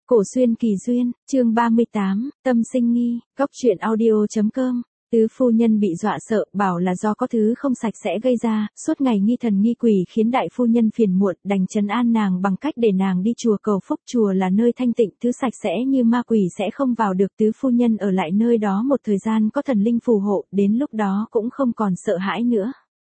Cổ xuyên kỳ duyên, chương 38, tâm sinh nghi, góc truyện audio.com. Tứ phu nhân bị dọa sợ, bảo là do có thứ không sạch sẽ gây ra, suốt ngày nghi thần nghi quỷ khiến đại phu nhân phiền muộn, đành trấn an nàng bằng cách để nàng đi chùa cầu phúc. Chùa là nơi thanh tịnh, thứ sạch sẽ như ma quỷ sẽ không vào được. Tứ phu nhân ở lại nơi đó một thời gian, có thần linh phù hộ, đến lúc đó cũng không còn sợ hãi nữa.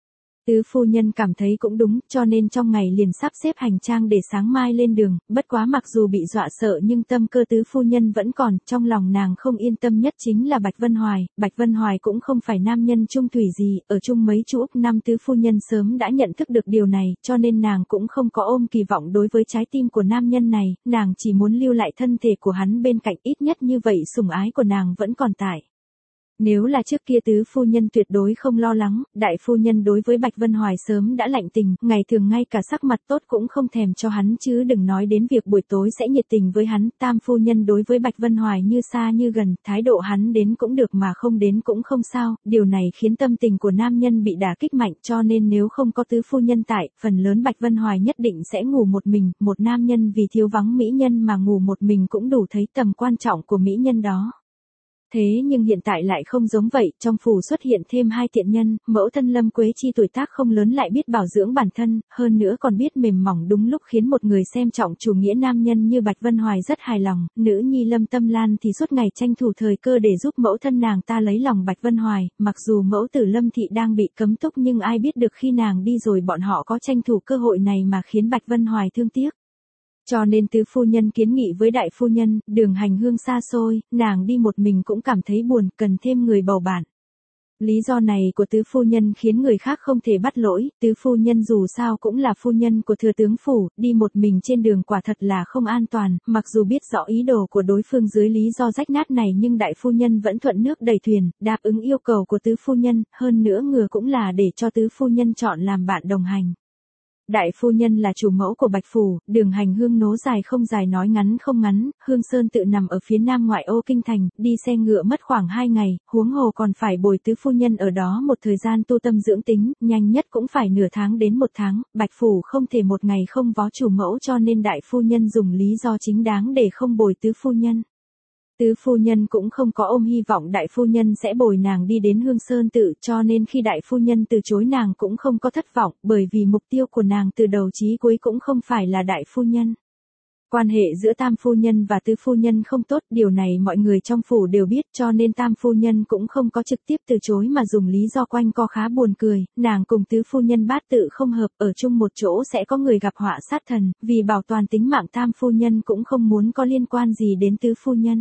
Tứ phu nhân cảm thấy cũng đúng, cho nên trong ngày liền sắp xếp hành trang để sáng mai lên đường. Bất quá mặc dù bị dọa sợ nhưng tâm cơ tứ phu nhân vẫn còn, trong lòng nàng không yên tâm nhất chính là Bạch Vân Hoài. Bạch Vân Hoài cũng không phải nam nhân chung thủy gì, ở chung mấy chu năm tứ phu nhân sớm đã nhận thức được điều này, cho nên nàng cũng không có ôm kỳ vọng đối với trái tim của nam nhân này, nàng chỉ muốn lưu lại thân thể của hắn bên cạnh, ít nhất như vậy sủng ái của nàng vẫn còn tại. Nếu là trước kia tứ phu nhân tuyệt đối không lo lắng, đại phu nhân đối với Bạch Vân Hoài sớm đã lạnh tình, ngày thường ngay cả sắc mặt tốt cũng không thèm cho hắn chứ đừng nói đến việc buổi tối sẽ nhiệt tình với hắn. Tam phu nhân đối với Bạch Vân Hoài như xa như gần, thái độ hắn đến cũng được mà không đến cũng không sao, điều này khiến tâm tình của nam nhân bị đả kích mạnh, cho nên nếu không có tứ phu nhân tại, phần lớn Bạch Vân Hoài nhất định sẽ ngủ một mình. Một nam nhân vì thiếu vắng mỹ nhân mà ngủ một mình cũng đủ thấy tầm quan trọng của mỹ nhân đó. Thế nhưng hiện tại lại không giống vậy, trong phủ xuất hiện thêm hai tiện nhân, mẫu thân Lâm Quế Chi tuổi tác không lớn lại biết bảo dưỡng bản thân, hơn nữa còn biết mềm mỏng đúng lúc khiến một người xem trọng chủ nghĩa nam nhân như Bạch Vân Hoài rất hài lòng. Nữ nhi Lâm Tâm Lan thì suốt ngày tranh thủ thời cơ để giúp mẫu thân nàng ta lấy lòng Bạch Vân Hoài, mặc dù mẫu tử Lâm Thị đang bị cấm túc nhưng ai biết được khi nàng đi rồi bọn họ có tranh thủ cơ hội này mà khiến Bạch Vân Hoài thương tiếc. Cho nên tứ phu nhân kiến nghị với đại phu nhân, đường hành hương xa xôi, nàng đi một mình cũng cảm thấy buồn, cần thêm người bầu bạn. Lý do này của tứ phu nhân khiến người khác không thể bắt lỗi, tứ phu nhân dù sao cũng là phu nhân của thừa tướng phủ, đi một mình trên đường quả thật là không an toàn, mặc dù biết rõ ý đồ của đối phương dưới lý do rách nát này nhưng đại phu nhân vẫn thuận nước đẩy thuyền, đáp ứng yêu cầu của tứ phu nhân, hơn nữa ngừa cũng là để cho tứ phu nhân chọn làm bạn đồng hành. Đại phu nhân là chủ mẫu của Bạch Phủ, đường hành hương nối dài không dài nói ngắn không ngắn, Hương Sơn tự nằm ở phía nam ngoại ô kinh thành, đi xe ngựa mất khoảng 2 ngày, huống hồ còn phải bồi tứ phu nhân ở đó một thời gian tu tâm dưỡng tính, nhanh nhất cũng phải nửa tháng đến 1 tháng, Bạch Phủ không thể một ngày không vó chủ mẫu cho nên đại phu nhân dùng lý do chính đáng để không bồi tứ phu nhân. Tứ phu nhân cũng không có ôm hy vọng đại phu nhân sẽ bồi nàng đi đến Hương Sơn tự, cho nên khi đại phu nhân từ chối nàng cũng không có thất vọng, bởi vì mục tiêu của nàng từ đầu chí cuối cũng không phải là đại phu nhân. Quan hệ giữa tam phu nhân và tứ phu nhân không tốt, điều này mọi người trong phủ đều biết, cho nên tam phu nhân cũng không có trực tiếp từ chối mà dùng lý do quanh co khá buồn cười, nàng cùng tứ phu nhân bát tự không hợp, ở chung một chỗ sẽ có người gặp họa sát thần, vì bảo toàn tính mạng tam phu nhân cũng không muốn có liên quan gì đến tứ phu nhân.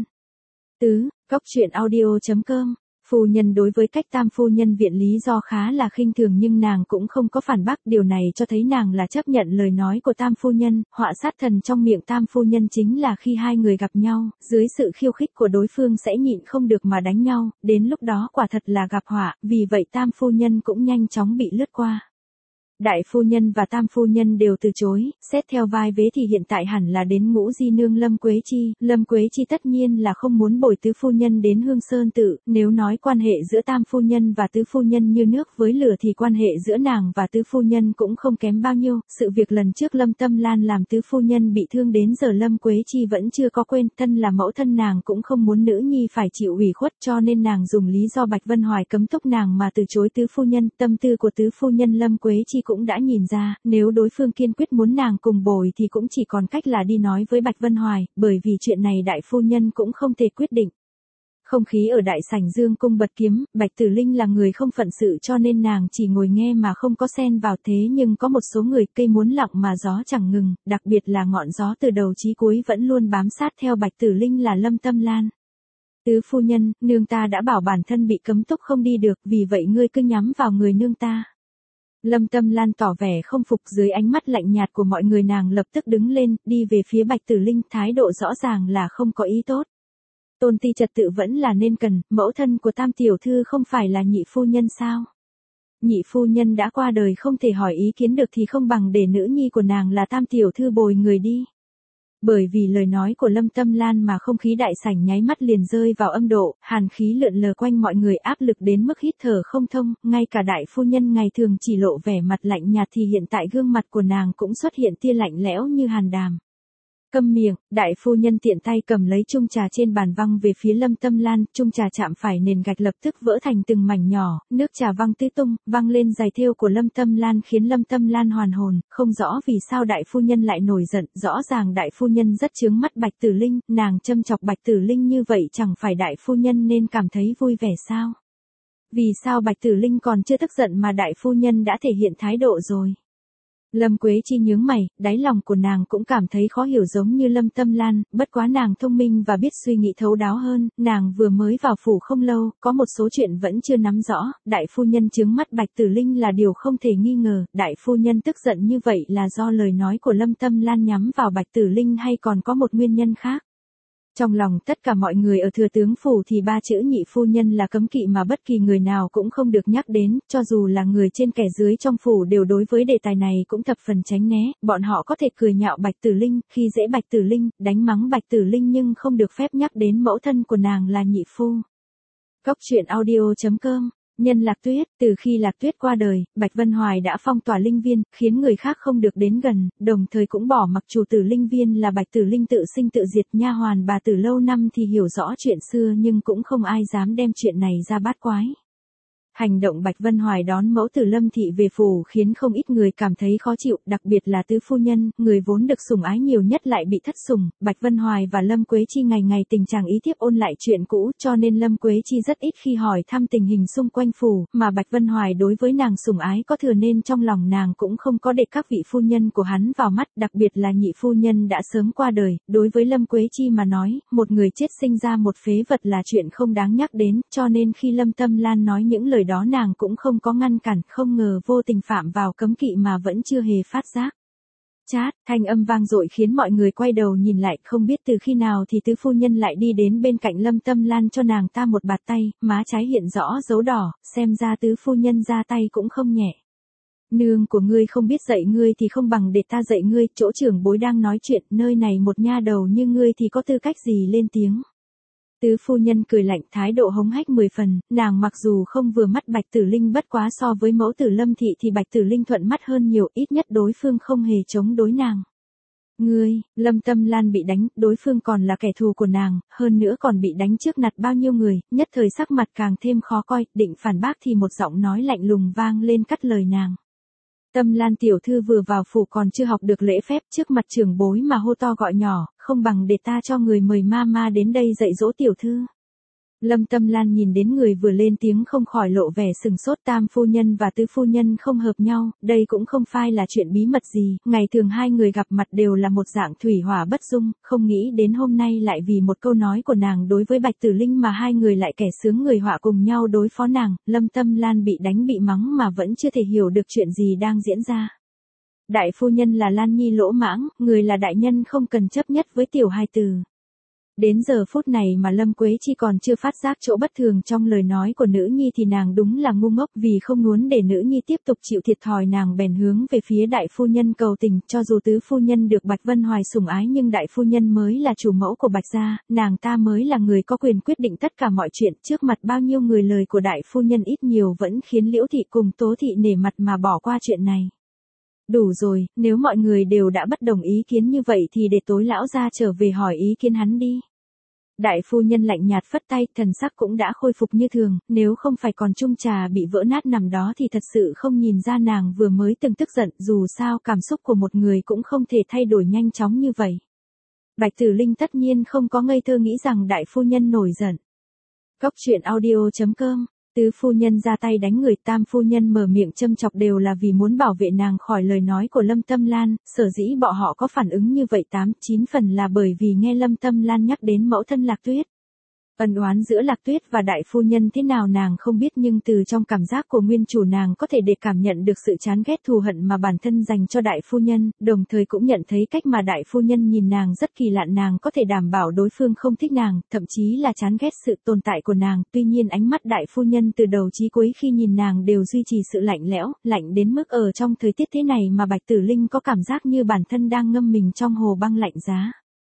Góc truyện audio.com. Phu nhân đối với cách tam phu nhân viện lý do khá là khinh thường nhưng nàng cũng không có phản bác, điều này cho thấy nàng là chấp nhận lời nói của tam phu nhân. Họa sát thần trong miệng tam phu nhân chính là khi hai người gặp nhau, dưới sự khiêu khích của đối phương sẽ nhịn không được mà đánh nhau, đến lúc đó quả thật là gặp họa, vì vậy tam phu nhân cũng nhanh chóng bị lướt qua. Đại phu nhân và tam phu nhân đều từ chối, xét theo vai vế thì hiện tại hẳn là đến ngũ di nương Lâm Quế Chi. Lâm Quế Chi tất nhiên là không muốn bồi tứ phu nhân đến Hương Sơn tự, nếu nói quan hệ giữa tam phu nhân và tứ phu nhân như nước với lửa thì quan hệ giữa nàng và tứ phu nhân cũng không kém bao nhiêu. Sự việc lần trước Lâm Tâm Lan làm tứ phu nhân bị thương đến giờ Lâm Quế Chi vẫn chưa có quên, thân là mẫu thân nàng cũng không muốn nữ nhi phải chịu ủy khuất, cho nên nàng dùng lý do Bạch Vân Hoài cấm túc nàng mà từ chối tứ phu nhân. Tâm tư của tứ phu nhân Lâm Quế Chi cũng đã nhìn ra, nếu đối phương kiên quyết muốn nàng cùng bồi thì cũng chỉ còn cách là đi nói với Bạch Vân Hoài, bởi vì chuyện này đại phu nhân cũng không thể quyết định. Không khí ở đại sảnh Dương cung bật kiếm, Bạch Tử Linh là người không phận sự cho nên nàng chỉ ngồi nghe mà không có xen vào, thế nhưng có một số người cây muốn lặng mà gió chẳng ngừng, đặc biệt là ngọn gió từ đầu chí cuối vẫn luôn bám sát theo Bạch Tử Linh là Lâm Tâm Lan. Tứ phu nhân, nương ta đã bảo bản thân bị cấm túc không đi được, vì vậy ngươi cứ nhắm vào người nương ta. Lâm Tâm Lan tỏ vẻ không phục, dưới ánh mắt lạnh nhạt của mọi người nàng lập tức đứng lên, đi về phía Bạch Tử Linh, thái độ rõ ràng là không có ý tốt. Tôn ti trật tự vẫn là nên cần, mẫu thân của tam tiểu thư không phải là nhị phu nhân sao? Nhị phu nhân đã qua đời không thể hỏi ý kiến được thì không bằng để nữ nhi của nàng là tam tiểu thư bồi người đi. Bởi vì lời nói của Lâm Tâm Lan mà không khí đại sảnh nháy mắt liền rơi vào âm độ, hàn khí lượn lờ quanh mọi người áp lực đến mức hít thở không thông, ngay cả đại phu nhân ngày thường chỉ lộ vẻ mặt lạnh nhạt thì hiện tại gương mặt của nàng cũng xuất hiện tia lạnh lẽo như hàn đàm. Câm miệng, đại phu nhân tiện tay cầm lấy chung trà trên bàn văng về phía Lâm Tâm Lan, chung trà chạm phải nền gạch lập tức vỡ thành từng mảnh nhỏ, nước trà văng tứ tung, văng lên giày thêu của Lâm Tâm Lan khiến Lâm Tâm Lan hoàn hồn, không rõ vì sao đại phu nhân lại nổi giận, rõ ràng đại phu nhân rất chướng mắt Bạch Tử Linh, nàng châm chọc Bạch Tử Linh như vậy chẳng phải đại phu nhân nên cảm thấy vui vẻ sao? Vì sao Bạch Tử Linh còn chưa tức giận mà đại phu nhân đã thể hiện thái độ rồi? Lâm Quế Chi nhướng mày, đáy lòng của nàng cũng cảm thấy khó hiểu giống như Lâm Tâm Lan, bất quá nàng thông minh và biết suy nghĩ thấu đáo hơn, nàng vừa mới vào phủ không lâu, có một số chuyện vẫn chưa nắm rõ, đại phu nhân chướng mắt Bạch Tử Linh là điều không thể nghi ngờ, đại phu nhân tức giận như vậy là do lời nói của Lâm Tâm Lan nhắm vào Bạch Tử Linh hay còn có một nguyên nhân khác. Trong lòng tất cả mọi người ở thừa tướng phủ thì ba chữ nhị phu nhân là cấm kỵ mà bất kỳ người nào cũng không được nhắc đến, cho dù là người trên kẻ dưới trong phủ đều đối với đề tài này cũng thập phần tránh né, bọn họ có thể cười nhạo Bạch Tử Linh, khi dễ Bạch Tử Linh, đánh mắng Bạch Tử Linh nhưng không được phép nhắc đến mẫu thân của nàng là nhị phu. Góc truyện audio.com Nhân Lạc Tuyết, từ khi Lạc Tuyết qua đời, Bạch Vân Hoài đã phong tỏa linh viên, khiến người khác không được đến gần, đồng thời cũng bỏ mặc chủ tử linh viên là Bạch Tử Linh tự sinh tự diệt, nha hoàn bà Tử lâu năm thì hiểu rõ chuyện xưa nhưng cũng không ai dám đem chuyện này ra bát quái. Hành động Bạch Vân Hoài đón mẫu tử Lâm thị về phủ khiến không ít người cảm thấy khó chịu, đặc biệt là tứ phu nhân, người vốn được sủng ái nhiều nhất lại bị thất sủng. Bạch Vân Hoài và Lâm Quế Chi ngày ngày tình trạng ý tiếp ôn lại chuyện cũ, cho nên Lâm Quế Chi rất ít khi hỏi thăm tình hình xung quanh phủ, mà Bạch Vân Hoài đối với nàng sủng ái có thừa nên trong lòng nàng cũng không có để các vị phu nhân của hắn vào mắt, đặc biệt là nhị phu nhân đã sớm qua đời, đối với Lâm Quế Chi mà nói, một người chết sinh ra một phế vật là chuyện không đáng nhắc đến, cho nên khi Lâm Tâm Lan nói những lời đó nàng cũng không có ngăn cản, không ngờ vô tình phạm vào cấm kỵ mà vẫn chưa hề phát giác. Chát, thanh âm vang dội khiến mọi người quay đầu nhìn lại, không biết từ khi nào thì tứ phu nhân lại đi đến bên cạnh Lâm Tâm Lan cho nàng ta một bạt tay, má trái hiện rõ dấu đỏ, xem ra tứ phu nhân ra tay cũng không nhẹ. Nương của ngươi không biết dạy ngươi thì không bằng để ta dạy ngươi, chỗ trưởng bối đang nói chuyện, nơi này một nha đầu như ngươi thì có tư cách gì lên tiếng. Tứ phu nhân cười lạnh, thái độ hống hách 10 phần, nàng mặc dù không vừa mắt Bạch Tử Linh, bất quá so với mẫu tử Lâm thị thì Bạch Tử Linh thuận mắt hơn nhiều, ít nhất đối phương không hề chống đối nàng. Ngươi, Lâm Tâm Lan bị đánh, đối phương còn là kẻ thù của nàng, hơn nữa còn bị đánh trước mặt bao nhiêu người, nhất thời sắc mặt càng thêm khó coi, định phản bác thì một giọng nói lạnh lùng vang lên cắt lời nàng. Tâm Lan tiểu thư vừa vào phủ còn chưa học được lễ phép, trước mặt trưởng bối mà hô to gọi nhỏ, không bằng để ta cho người mời ma đến đây dạy dỗ tiểu thư. Lâm Tâm Lan nhìn đến người vừa lên tiếng không khỏi lộ vẻ sừng sốt, tam phu nhân và tứ phu nhân không hợp nhau, đây cũng không phải là chuyện bí mật gì, ngày thường hai người gặp mặt đều là một dạng thủy hỏa bất dung, không nghĩ đến hôm nay lại vì một câu nói của nàng đối với Bạch Tử Linh mà hai người lại kẻ sướng người họa cùng nhau đối phó nàng. Lâm Tâm Lan bị đánh bị mắng mà vẫn chưa thể hiểu được chuyện gì đang diễn ra. Đại phu nhân là Lan Nhi lỗ mãng, người là đại nhân không cần chấp nhất với tiểu hài tử. Đến giờ phút này mà Lâm Quế Chi còn chưa phát giác chỗ bất thường trong lời nói của nữ nhi thì nàng đúng là ngu ngốc, vì không muốn để nữ nhi tiếp tục chịu thiệt thòi nàng bèn hướng về phía đại phu nhân cầu tình, cho dù tứ phu nhân được Bạch Vân Hoài sủng ái nhưng đại phu nhân mới là chủ mẫu của Bạch gia, nàng ta mới là người có quyền quyết định tất cả mọi chuyện, trước mặt bao nhiêu người lời của đại phu nhân ít nhiều vẫn khiến Liễu thị cùng Tố thị nể mặt mà bỏ qua chuyện này. Đủ rồi, nếu mọi người đều đã bất đồng ý kiến như vậy thì để tối lão gia trở về hỏi ý kiến hắn đi. Đại phu nhân lạnh nhạt phất tay, thần sắc cũng đã khôi phục như thường, nếu không phải còn chung trà bị vỡ nát nằm đó thì thật sự không nhìn ra nàng vừa mới từng tức giận, dù sao cảm xúc của một người cũng không thể thay đổi nhanh chóng như vậy. Bạch Tử Linh tất nhiên không có ngây thơ nghĩ rằng đại phu nhân nổi giận. Góc truyện audio.com Tứ phu nhân ra tay đánh người, tam phu nhân mở miệng châm chọc đều là vì muốn bảo vệ nàng khỏi lời nói của Lâm Tâm Lan, sở dĩ bọn họ có phản ứng như vậy 8-9 phần là bởi vì nghe Lâm Tâm Lan nhắc đến mẫu thân Lạc Tuyết. Ân oán giữa Lạc Tuyết và đại phu nhân thế nào nàng không biết, nhưng từ trong cảm giác của nguyên chủ nàng có thể để cảm nhận được sự chán ghét thù hận mà bản thân dành cho đại phu nhân, đồng thời cũng nhận thấy cách mà đại phu nhân nhìn nàng rất kỳ lạ, nàng có thể đảm bảo đối phương không thích nàng, thậm chí là chán ghét sự tồn tại của nàng, tuy nhiên ánh mắt đại phu nhân từ đầu chí cuối khi nhìn nàng đều duy trì sự lạnh lẽo, lạnh đến mức ở trong thời tiết thế này mà Bạch Tử Linh có cảm giác như bản thân đang ngâm mình trong hồ băng lạnh giá.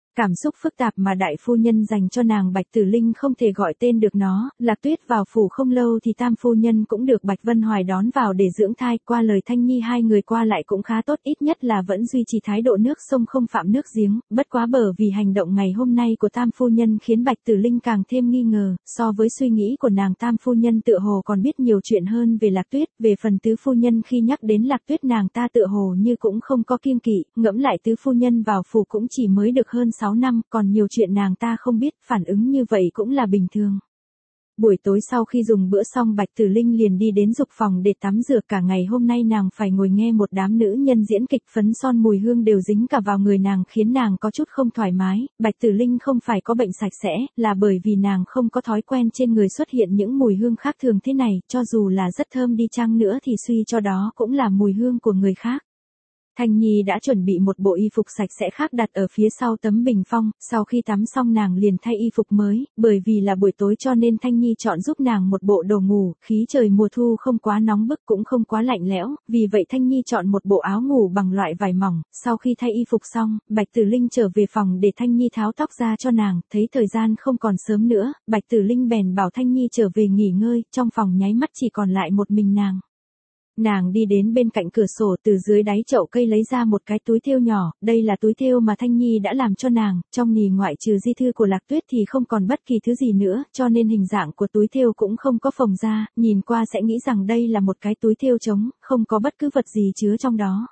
Cảm xúc phức tạp mà đại phu nhân dành cho nàng Bạch Tử Linh không thể gọi tên được nó, Lạc Tuyết vào phủ không lâu thì tam phu nhân cũng được Bạch Vân Hoài đón vào để dưỡng thai, qua lời Thanh Nhi hai người qua lại cũng khá tốt, ít nhất là vẫn duy trì thái độ nước sông không phạm nước giếng, bất quá bởi vì hành động ngày hôm nay của tam phu nhân khiến Bạch Tử Linh càng thêm nghi ngờ, so với suy nghĩ của nàng tam phu nhân tựa hồ còn biết nhiều chuyện hơn về Lạc Tuyết, về phần tứ phu nhân khi nhắc đến Lạc Tuyết nàng ta tựa hồ như cũng không có kiêng kỵ, ngẫm lại tứ phu nhân vào phủ cũng chỉ mới được hơn 6 năm, còn nhiều chuyện nàng ta không biết, phản ứng như vậy cũng là bình thường. Buổi tối sau khi dùng bữa xong Bạch Tử Linh liền đi đến dục phòng để tắm rửa, cả ngày hôm nay nàng phải ngồi nghe một đám nữ nhân diễn kịch, phấn son mùi hương đều dính cả vào người nàng khiến nàng có chút không thoải mái. Bạch Tử Linh không phải có bệnh sạch sẽ, là bởi vì nàng không có thói quen trên người xuất hiện những mùi hương khác thường thế này, cho dù là rất thơm đi chăng nữa thì suy cho đó cũng là mùi hương của người khác. Thanh Nhi đã chuẩn bị một bộ y phục sạch sẽ khác đặt ở phía sau tấm bình phong, sau khi tắm xong nàng liền thay y phục mới, bởi vì là buổi tối cho nên Thanh Nhi chọn giúp nàng một bộ đồ ngủ, khí trời mùa thu không quá nóng bức cũng không quá lạnh lẽo, vì vậy Thanh Nhi chọn một bộ áo ngủ bằng loại vải mỏng, sau khi thay y phục xong, Bạch Tử Linh trở về phòng để Thanh Nhi tháo tóc ra cho nàng, thấy thời gian không còn sớm nữa, Bạch Tử Linh bèn bảo Thanh Nhi trở về nghỉ ngơi, trong phòng nháy mắt chỉ còn lại một mình nàng. Nàng đi đến bên cạnh cửa sổ, từ dưới đáy chậu cây lấy ra một cái túi thêu nhỏ, đây là túi thêu mà Thanh Nhi đã làm cho nàng, trong nì ngoại trừ di thư của Lạc Tuyết thì không còn bất kỳ thứ gì nữa, cho nên hình dạng của túi thêu cũng không có phồng ra, nhìn qua sẽ nghĩ rằng đây là một cái túi thêu trống, không có bất cứ vật gì chứa trong đó.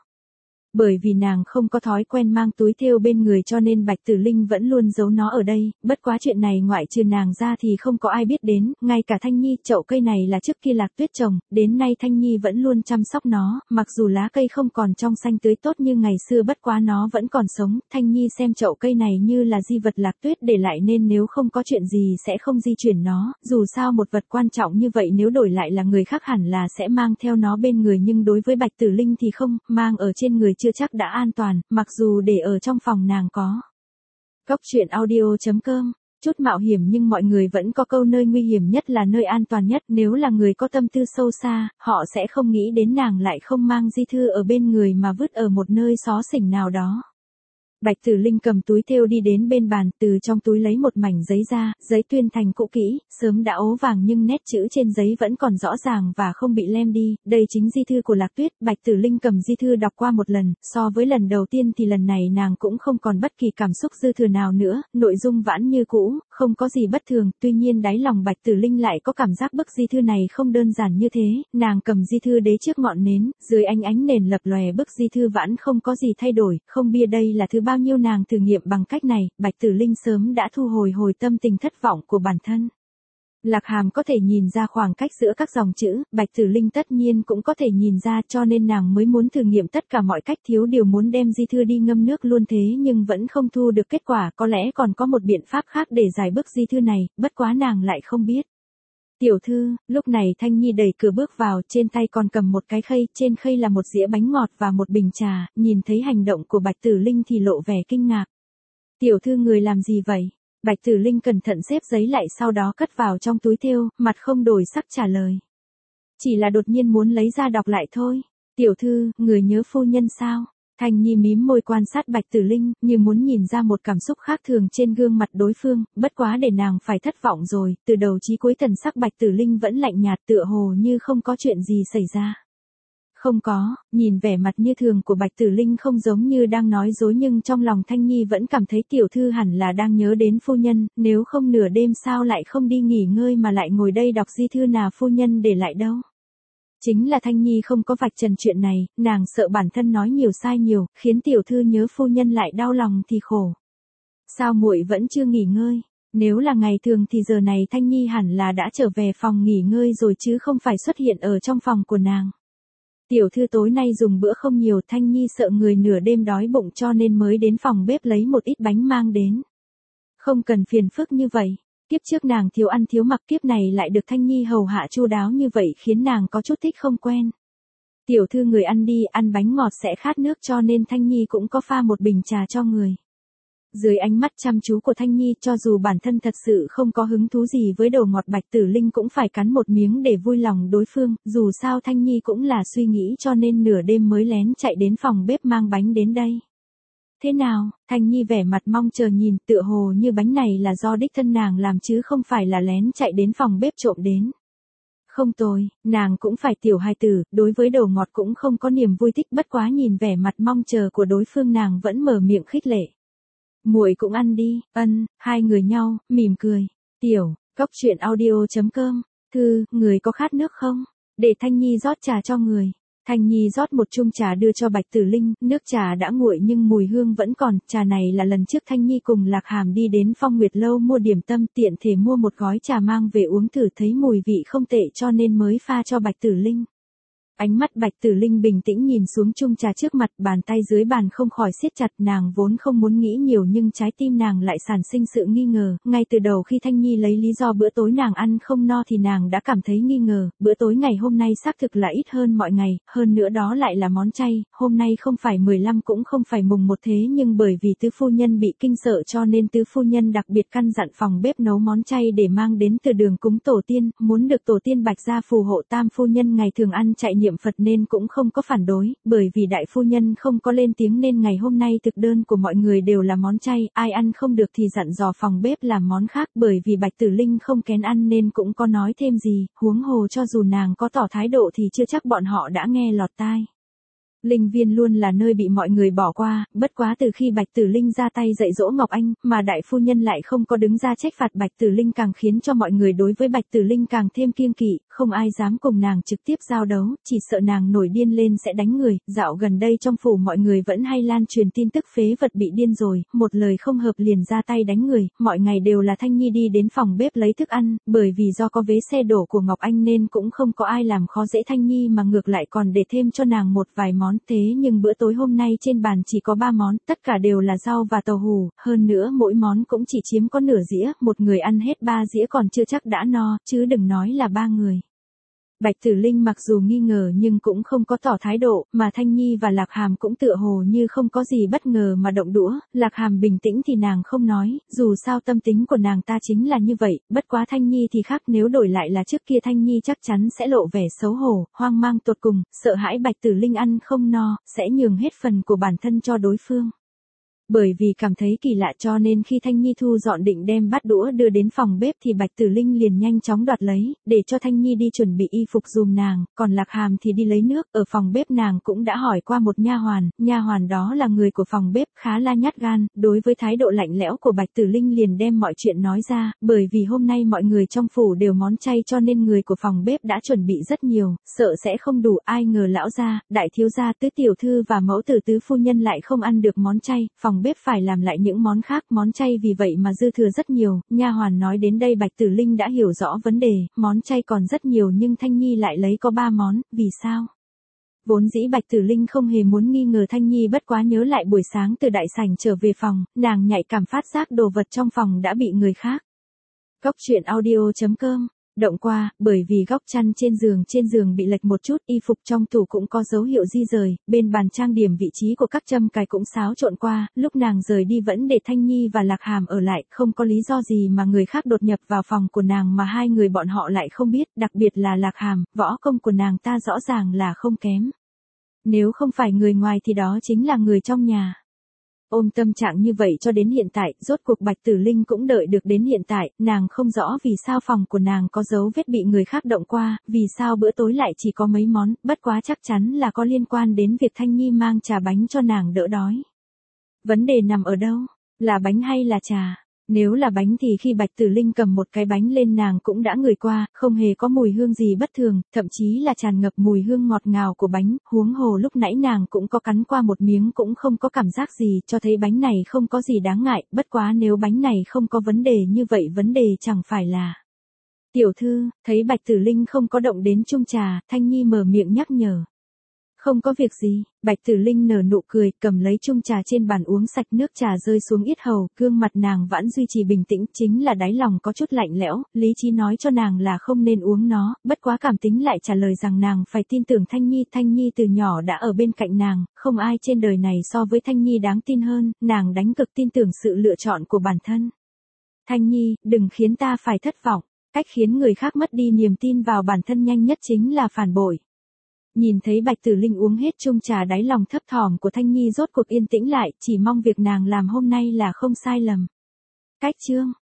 Bởi vì nàng không có thói quen mang túi thêu bên người cho nên Bạch Tử Linh vẫn luôn giấu nó ở đây, bất quá chuyện này ngoại trừ nàng ra thì không có ai biết đến, ngay cả Thanh Nhi, chậu cây này là trước kia Lạc Tuyết trồng, đến nay Thanh Nhi vẫn luôn chăm sóc nó, mặc dù lá cây không còn trong xanh tươi tốt như ngày xưa bất quá nó vẫn còn sống, Thanh Nhi xem chậu cây này như là di vật Lạc Tuyết để lại nên nếu không có chuyện gì sẽ không di chuyển nó, dù sao một vật quan trọng như vậy nếu đổi lại là người khác hẳn là sẽ mang theo nó bên người nhưng đối với Bạch Tử Linh thì không, mang ở trên người chưa chắc đã an toàn, mặc dù để ở trong phòng nàng có. Góc truyện audio.com, chút mạo hiểm nhưng mọi người vẫn có câu nơi nguy hiểm nhất là nơi an toàn nhất, nếu là người có tâm tư sâu xa, họ sẽ không nghĩ đến nàng lại không mang di thư ở bên người mà vứt ở một nơi xó xỉnh nào đó. Bạch Tử Linh cầm túi thêu đi đến bên bàn, từ trong túi lấy một mảnh giấy ra, giấy tuyên thành cũ kỹ, sớm đã ố vàng nhưng nét chữ trên giấy vẫn còn rõ ràng và không bị lem đi, đây chính di thư của Lạc Tuyết. Bạch Tử Linh cầm di thư đọc qua một lần, so với lần đầu tiên thì lần này nàng cũng không còn bất kỳ cảm xúc dư thừa nào nữa, nội dung vẫn như cũ, không có gì bất thường, tuy nhiên đáy lòng Bạch Tử Linh lại có cảm giác bức di thư này không đơn giản như thế, nàng cầm di thư đế trước ngọn nến, dưới ánh nền lập lòe bức di thư vẫn không có gì thay đổi, không bia đây là thứ bao nhiêu nàng thử nghiệm bằng cách này, Bạch Tử Linh sớm đã thu hồi tâm tình thất vọng của bản thân. Lạc Hàm có thể nhìn ra khoảng cách giữa các dòng chữ, Bạch Tử Linh tất nhiên cũng có thể nhìn ra cho nên nàng mới muốn thử nghiệm tất cả mọi cách, thiếu điều muốn đem di thư đi ngâm nước luôn thế nhưng vẫn không thu được kết quả, có lẽ còn có một biện pháp khác để giải bức di thư này, bất quá nàng lại không biết. Tiểu thư, lúc này Thanh Nhi đẩy cửa bước vào, trên tay còn cầm một cái khay, trên khay là một dĩa bánh ngọt và một bình trà, nhìn thấy hành động của Bạch Tử Linh thì lộ vẻ kinh ngạc. Tiểu thư người làm gì vậy? Bạch Tử Linh cẩn thận xếp giấy lại sau đó cất vào trong túi thêu, mặt không đổi sắc trả lời. Chỉ là đột nhiên muốn lấy ra đọc lại thôi. Tiểu thư, người nhớ phu nhân sao? Thanh Nhi mím môi quan sát Bạch Tử Linh, như muốn nhìn ra một cảm xúc khác thường trên gương mặt đối phương, bất quá để nàng phải thất vọng rồi, từ đầu chí cuối thần sắc Bạch Tử Linh vẫn lạnh nhạt tựa hồ như không có chuyện gì xảy ra. Không có, nhìn vẻ mặt như thường của Bạch Tử Linh không giống như đang nói dối nhưng trong lòng Thanh Nhi vẫn cảm thấy tiểu thư hẳn là đang nhớ đến phu nhân, nếu không nửa đêm sao lại không đi nghỉ ngơi mà lại ngồi đây đọc di thư nào phu nhân để lại đâu. Chính là Thanh Nhi không có vạch trần chuyện này, nàng sợ bản thân nói nhiều sai nhiều, khiến tiểu thư nhớ phu nhân lại đau lòng thì khổ. Sao muội vẫn chưa nghỉ ngơi? Nếu là ngày thường thì giờ này Thanh Nhi hẳn là đã trở về phòng nghỉ ngơi rồi chứ không phải xuất hiện ở trong phòng của nàng. Tiểu thư tối nay dùng bữa không nhiều, Thanh Nhi sợ người nửa đêm đói bụng cho nên mới đến phòng bếp lấy một ít bánh mang đến. Không cần phiền phức như vậy. Kiếp trước nàng thiếu ăn thiếu mặc, kiếp này lại được Thanh Nhi hầu hạ chu đáo như vậy khiến nàng có chút thích không quen. Tiểu thư người ăn đi, ăn bánh ngọt sẽ khát nước cho nên Thanh Nhi cũng có pha một bình trà cho người. Dưới ánh mắt chăm chú của Thanh Nhi, cho dù bản thân thật sự không có hứng thú gì với đồ ngọt, Bạch Tử Linh cũng phải cắn một miếng để vui lòng đối phương, dù sao Thanh Nhi cũng là suy nghĩ cho nên nửa đêm mới lén chạy đến phòng bếp mang bánh đến đây. Thế nào? Thanh Nhi vẻ mặt mong chờ nhìn, tựa hồ như bánh này là do đích thân nàng làm chứ không phải là lén chạy đến phòng bếp trộm đến. Không tồi, nàng cũng phải tiểu hài tử, đối với đồ ngọt cũng không có niềm vui thích, bất quá nhìn vẻ mặt mong chờ của đối phương nàng vẫn mở miệng khích lệ. Muội cũng ăn đi. Ân, hai người nhau, mỉm cười. Tiểu, Cốc Truyện Audio.com. Thư, người có khát nước không? Để Thanh Nhi rót trà cho người. Thanh Nhi rót một chung trà đưa cho Bạch Tử Linh, nước trà đã nguội nhưng mùi hương vẫn còn, trà này là lần trước Thanh Nhi cùng Lạc Hàm đi đến Phong Nguyệt Lâu mua điểm tâm, tiện thể mua một gói trà mang về uống thử, thấy mùi vị không tệ cho nên mới pha cho Bạch Tử Linh. Ánh mắt Bạch Tử Linh bình tĩnh nhìn xuống chung trà trước mặt, bàn tay dưới bàn không khỏi siết chặt, nàng vốn không muốn nghĩ nhiều nhưng trái tim nàng lại sản sinh sự nghi ngờ, ngay từ đầu khi Thanh Nhi lấy lý do bữa tối nàng ăn không no thì nàng đã cảm thấy nghi ngờ, bữa tối ngày hôm nay xác thực là ít hơn mọi ngày, hơn nữa đó lại là món chay, hôm nay không phải 15 cũng không phải mùng 1 thế nhưng bởi vì tứ phu nhân bị kinh sợ cho nên tứ phu nhân đặc biệt căn dặn phòng bếp nấu món chay để mang đến từ đường cúng tổ tiên, muốn được tổ tiên Bạch gia phù hộ. Tam phu nhân ngày thường ăn chạy niệm Phật nên cũng không có phản đối, bởi vì đại phu nhân không có lên tiếng nên ngày hôm nay thực đơn của mọi người đều là món chay, ai ăn không được thì dặn dò phòng bếp làm món khác, bởi vì Bạch Tử Linh không kén ăn nên cũng có nói thêm gì, huống hồ cho dù nàng có tỏ thái độ thì chưa chắc bọn họ đã nghe lọt tai. Linh viên luôn là nơi bị mọi người bỏ qua, bất quá từ khi Bạch Tử Linh ra tay dạy dỗ Ngọc Anh, mà đại phu nhân lại không có đứng ra trách phạt Bạch Tử Linh, càng khiến cho mọi người đối với Bạch Tử Linh càng thêm kiêng kỵ, không ai dám cùng nàng trực tiếp giao đấu, chỉ sợ nàng nổi điên lên sẽ đánh người. Dạo gần đây trong phủ mọi người vẫn hay lan truyền tin tức phế vật bị điên rồi, một lời không hợp liền ra tay đánh người, mọi ngày đều là Thanh Nhi đi đến phòng bếp lấy thức ăn, bởi vì do có vế xe đổ của Ngọc Anh nên cũng không có ai làm khó dễ Thanh Nhi mà ngược lại còn để thêm cho nàng một vài món. Thế nhưng bữa tối hôm nay trên bàn chỉ có 3 món, tất cả đều là rau và tàu hủ, hơn nữa mỗi món cũng chỉ chiếm có nửa dĩa, một người ăn hết 3 dĩa còn chưa chắc đã no, chứ đừng nói là 3 người. Bạch Tử Linh mặc dù nghi ngờ nhưng cũng không có tỏ thái độ, mà Thanh Nhi và Lạc Hàm cũng tựa hồ như không có gì bất ngờ mà động đũa. Lạc Hàm bình tĩnh thì nàng không nói, dù sao tâm tính của nàng ta chính là như vậy, bất quá Thanh Nhi thì khác, nếu đổi lại là trước kia Thanh Nhi chắc chắn sẽ lộ vẻ xấu hổ, hoang mang tột cùng, sợ hãi Bạch Tử Linh ăn không no, sẽ nhường hết phần của bản thân cho đối phương. Bởi vì cảm thấy kỳ lạ cho nên khi Thanh Nhi thu dọn định đem bát đũa đưa đến phòng bếp thì Bạch Tử Linh liền nhanh chóng đoạt lấy, để cho Thanh Nhi đi chuẩn bị y phục dùm nàng, còn Lạc Hàm thì đi lấy nước. Ở phòng bếp nàng cũng đã hỏi qua một nha hoàn đó là người của phòng bếp, khá là nhát gan, đối với thái độ lạnh lẽo của Bạch Tử Linh liền đem mọi chuyện nói ra, bởi vì hôm nay mọi người trong phủ đều món chay cho nên người của phòng bếp đã chuẩn bị rất nhiều, sợ sẽ không đủ, ai ngờ lão gia, đại thiếu gia, tứ tiểu thư và mẫu tử tứ phu nhân lại không ăn được món chay, phòng bếp phải làm lại những món khác, món chay vì vậy mà dư thừa rất nhiều. Nha hoàn nói đến đây Bạch Tử Linh đã hiểu rõ vấn đề, món chay còn rất nhiều nhưng Thanh Nhi lại lấy có 3 món, vì sao? Vốn dĩ Bạch Tử Linh không hề muốn nghi ngờ Thanh Nhi, bất quá nhớ lại buổi sáng từ đại sảnh trở về phòng, nàng nhạy cảm phát giác đồ vật trong phòng đã bị người khác. Cốc Truyện Audio.com. Động qua, bởi vì góc chăn trên giường bị lệch một chút, y phục trong tủ cũng có dấu hiệu di rời, bên bàn trang điểm vị trí của các châm cài cũng xáo trộn qua, lúc nàng rời đi vẫn để Thanh Nhi và Lạc Hàm ở lại, không có lý do gì mà người khác đột nhập vào phòng của nàng mà hai người bọn họ lại không biết, đặc biệt là Lạc Hàm, võ công của nàng ta rõ ràng là không kém. Nếu không phải người ngoài thì đó chính là người trong nhà. Ôm tâm trạng như vậy cho đến hiện tại, rốt cuộc Bạch Tử Linh cũng đợi được đến hiện tại, nàng không rõ vì sao phòng của nàng có dấu vết bị người khác động qua, vì sao bữa tối lại chỉ có mấy món, bất quá chắc chắn là có liên quan đến việc Thanh Nhi mang trà bánh cho nàng đỡ đói. Vấn đề nằm ở đâu? Là bánh hay là trà? Nếu là bánh thì khi Bạch Tử Linh cầm một cái bánh lên nàng cũng đã ngửi qua, không hề có mùi hương gì bất thường, thậm chí là tràn ngập mùi hương ngọt ngào của bánh, huống hồ lúc nãy nàng cũng có cắn qua một miếng cũng không có cảm giác gì, cho thấy bánh này không có gì đáng ngại, bất quá nếu bánh này không có vấn đề như vậy vấn đề chẳng phải là... Tiểu thư, thấy Bạch Tử Linh không có động đến chung trà, Thanh Nhi mở miệng nhắc nhở. Không có việc gì, Bạch Tử Linh nở nụ cười, cầm lấy chung trà trên bàn uống sạch, nước trà rơi xuống yết hầu, gương mặt nàng vẫn duy trì bình tĩnh, chính là đáy lòng có chút lạnh lẽo, lý trí nói cho nàng là không nên uống nó, bất quá cảm tính lại trả lời rằng nàng phải tin tưởng Thanh Nhi từ nhỏ đã ở bên cạnh nàng, không ai trên đời này so với Thanh Nhi đáng tin hơn, nàng đánh cực tin tưởng sự lựa chọn của bản thân. Thanh Nhi, đừng khiến ta phải thất vọng, cách khiến người khác mất đi niềm tin vào bản thân nhanh nhất chính là phản bội. Nhìn thấy Bạch Tử Linh uống hết chung trà, đáy lòng thấp thỏm của Thanh Nhi rốt cuộc yên tĩnh lại, chỉ mong việc nàng làm hôm nay là không sai lầm. Cách chương